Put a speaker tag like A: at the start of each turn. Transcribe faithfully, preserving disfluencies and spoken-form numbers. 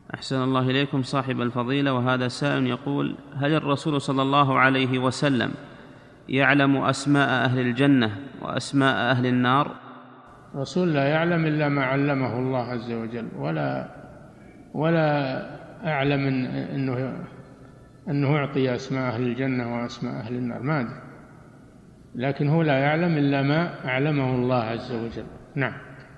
A: أحسن الله إليكم صاحب الفضيلة. وهذا سائل يقول: هل الرسول صلى الله عليه وسلم يعلم أسماء أهل الجنة وأسماء أهل النار؟
B: الرسول لا يعلم إلا ما علمه الله عز وجل، ولا ولا أعلم أنه أنه يعطي أسماء أهل الجنة وأسماء أهل النار، ما أدري، لكن هو لا يعلم إلا ما أعلمه الله عز وجل. نعم.